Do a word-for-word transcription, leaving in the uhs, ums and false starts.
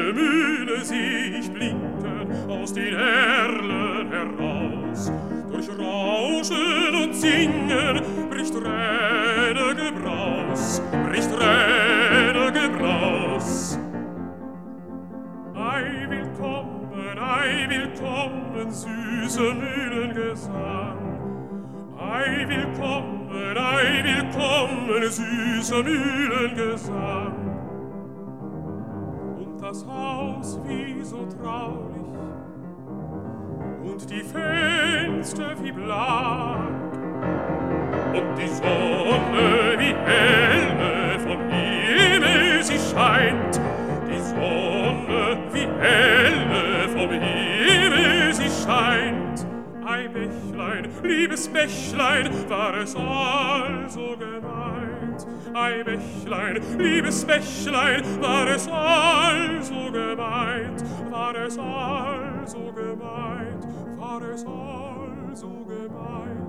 Mühle seh ich blinken aus den Erlen heraus. Durch Rauschen und Singen bricht Rädergebraus, bricht Rädergebraus. Ei, willkommen, ei, willkommen, süßer Mühlengesang. Ei, willkommen, ei, willkommen, süßer Mühlengesang. Und das Haus wie so traulich und die Fenster wie blank und die Sonne wie helle vom Himmel sie scheint, die Sonne wie helle vom Himmel sie scheint. Ei, Bächlein, liebes Bächlein, war es also gemeint? Ei, Bächlein, liebes Bächlein, war es also gemeint? War es also gemeint? War es also gemeint?